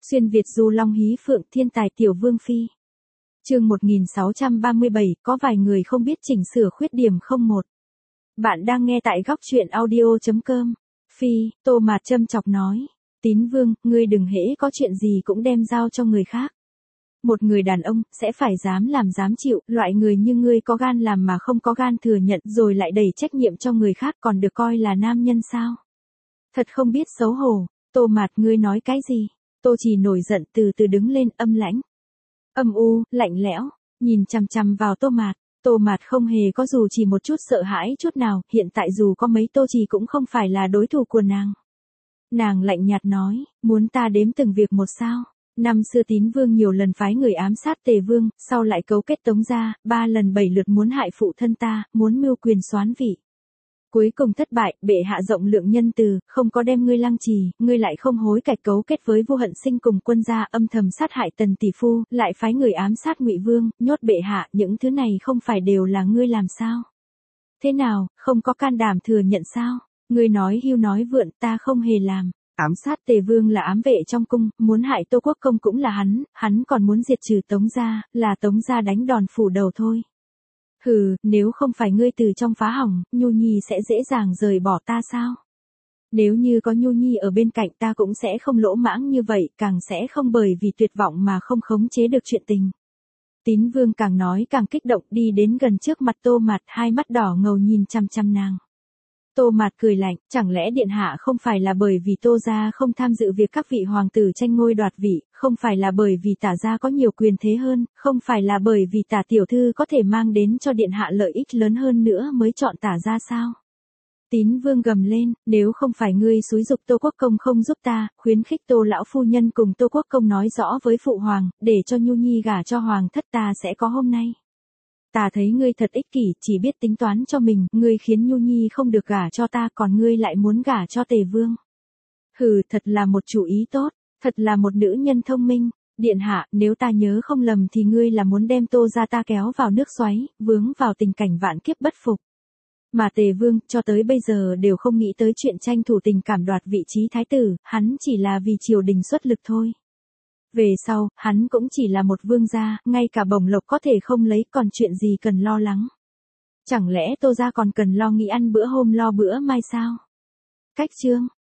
Xuyên Việt du long hí phượng thiên tài tiểu vương phi. Chương 1637, có vài người không biết chỉnh sửa khuyết điểm không một. Bạn đang nghe tại góc truyện audio.com. Phi, Tô Mạt châm chọc nói. Tín Vương, ngươi đừng hễ có chuyện gì cũng đem giao cho người khác. Một người đàn ông, sẽ phải dám làm dám chịu, loại người như ngươi có gan làm mà không có gan thừa nhận rồi lại đẩy trách nhiệm cho người khác còn được coi là nam nhân sao? Thật không biết xấu hổ. Tô Mạt, ngươi nói cái gì? Tô Trì nổi giận từ từ đứng lên, âm lãnh, âm u, lạnh lẽo, nhìn chằm chằm vào Tô Mạt. Tô Mạt không hề có dù chỉ một chút sợ hãi chút nào, hiện tại dù có mấy Tô Trì cũng không phải là đối thủ của nàng. Nàng lạnh nhạt nói, muốn ta đếm từng việc một sao? Năm xưa Tín Vương nhiều lần phái người ám sát Tề Vương, sau lại cấu kết Tống gia, 3 lần 7 lượt muốn hại phụ thân ta, muốn mưu quyền soán vị. Cuối cùng thất bại, bệ hạ rộng lượng nhân từ, không có đem ngươi lăng trì, ngươi lại không hối cải cấu kết với Vua Hận Sinh cùng quân gia, âm thầm sát hại Tần tỷ phu, lại phái người ám sát Ngụy Vương, nhốt bệ hạ, những thứ này không phải đều là ngươi làm sao? Thế nào, không có can đảm thừa nhận sao? Ngươi nói hưu nói vượn, ta không hề làm. Ám sát Tề Vương là ám vệ trong cung, muốn hại Tô Quốc Công cũng là hắn còn muốn diệt trừ Tống gia, là Tống gia đánh đòn phủ đầu thôi. Hừ, nếu không phải ngươi từ trong phá hỏng, Nhu Nhi sẽ dễ dàng rời bỏ ta sao? Nếu như có Nhu Nhi ở bên cạnh ta cũng sẽ không lỗ mãng như vậy, càng sẽ không bởi vì tuyệt vọng mà không khống chế được chuyện tình. Tín Vương càng nói càng kích động, đi đến gần trước mặt Tô Mạt, hai mắt đỏ ngầu nhìn chăm chăm nàng. Tô Mạt cười lạnh, chẳng lẽ điện hạ không phải là bởi vì Tô gia không tham dự việc các vị hoàng tử tranh ngôi đoạt vị, không phải là bởi vì Tả gia có nhiều quyền thế hơn, không phải là bởi vì Tả tiểu thư có thể mang đến cho điện hạ lợi ích lớn hơn nữa mới chọn Tả gia sao? Tín Vương gầm lên, nếu không phải ngươi xúi giục Tô Quốc Công không giúp ta, khuyến khích Tô lão phu nhân cùng Tô Quốc Công nói rõ với phụ hoàng, để cho Nhu Nhi gả cho hoàng thất, ta sẽ có hôm nay. Ta thấy ngươi thật ích kỷ, chỉ biết tính toán cho mình, ngươi khiến Nhu Nhi không được gả cho ta, còn ngươi lại muốn gả cho Tề Vương. Hừ, thật là một chủ ý tốt, thật là một nữ nhân thông minh. Điện hạ, nếu ta nhớ không lầm thì ngươi là muốn đem Tô gia ta kéo vào nước xoáy, vướng vào tình cảnh vạn kiếp bất phục. Mà Tề Vương, cho tới bây giờ đều không nghĩ tới chuyện tranh thủ tình cảm đoạt vị trí thái tử, hắn chỉ là vì triều đình xuất lực thôi. Về sau, hắn cũng chỉ là một vương gia, ngay cả bổng lộc có thể không lấy, còn chuyện gì cần lo lắng. Chẳng lẽ Tô gia còn cần lo nghĩ ăn bữa hôm lo bữa mai sao? Cách chương.